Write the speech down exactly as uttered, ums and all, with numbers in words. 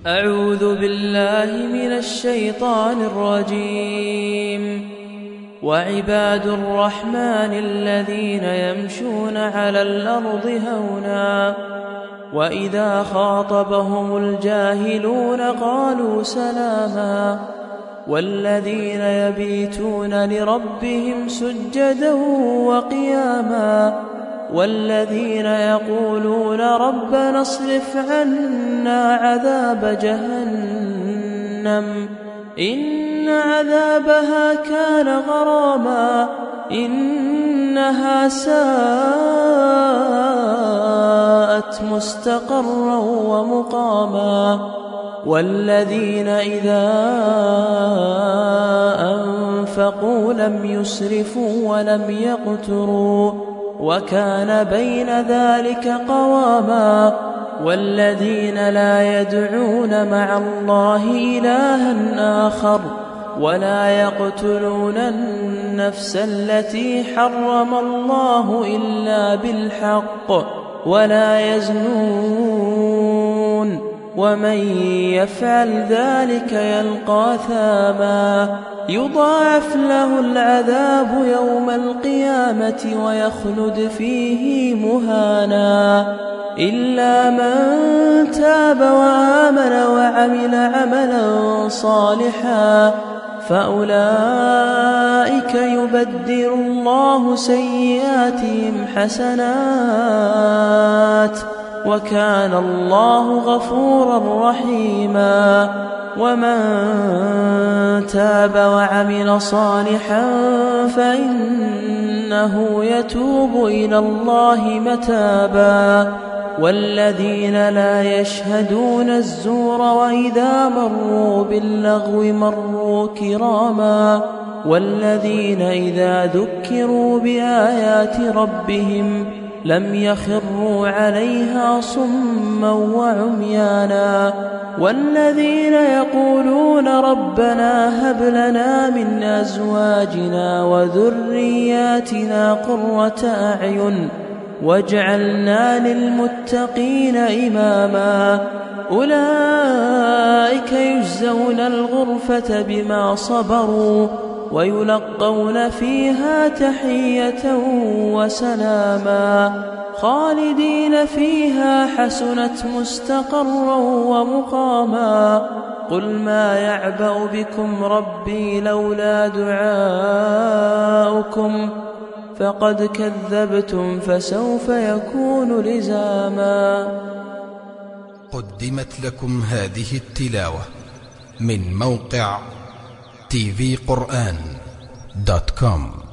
أعوذ بالله من الشيطان الرجيم. وعباد الرحمن الذين يمشون على الأرض هونا وإذا خاطبهم الجاهلون قالوا سلاما والذين يبيتون لربهم سجدا وقياما والذين يقولون ربنا اصرف عنا عذاب جهنم إن عذابها كان غراما إنها ساءت مستقرا ومقاما والذين إذا أنفقوا لم يسرفوا ولم يقتروا وكان بين ذلك قواما والذين لا يدعون مع الله إلها آخر ولا يقتلون النفس التي حرم الله إلا بالحق ولا يزنون ومن يفعل ذلك يلقى ثاما يضاعف له العذاب يوم القيامة ويخلد فيه مهانا إلا من تاب وآمن وعمل عملا صالحا فأولئك يبدل الله سيئاتهم حسنات وكان الله غفورا رحيما ومن تاب وعمل صالحا فإنه يتوب إلى الله متابا والذين لا يشهدون الزور وإذا مروا باللغو مروا كراما والذين إذا ذكروا بآيات ربهم لم يخروا عليها صما وعميانا والذين يقولون ربنا هب لنا من أزواجنا وذرياتنا قرة أعين واجعلنا للمتقين إماما أولئك يجزون الغرفة بما صبروا ويلقون فيها تحية وسلاما خالدين فيها حسنت مستقرا ومقاما قل ما يعبأ بكم ربي لولا دعاؤكم فقد كذبتم فسوف يكون لزاما. قدمت لكم هذه التلاوة من موقع تي في قرآن دوت كوم.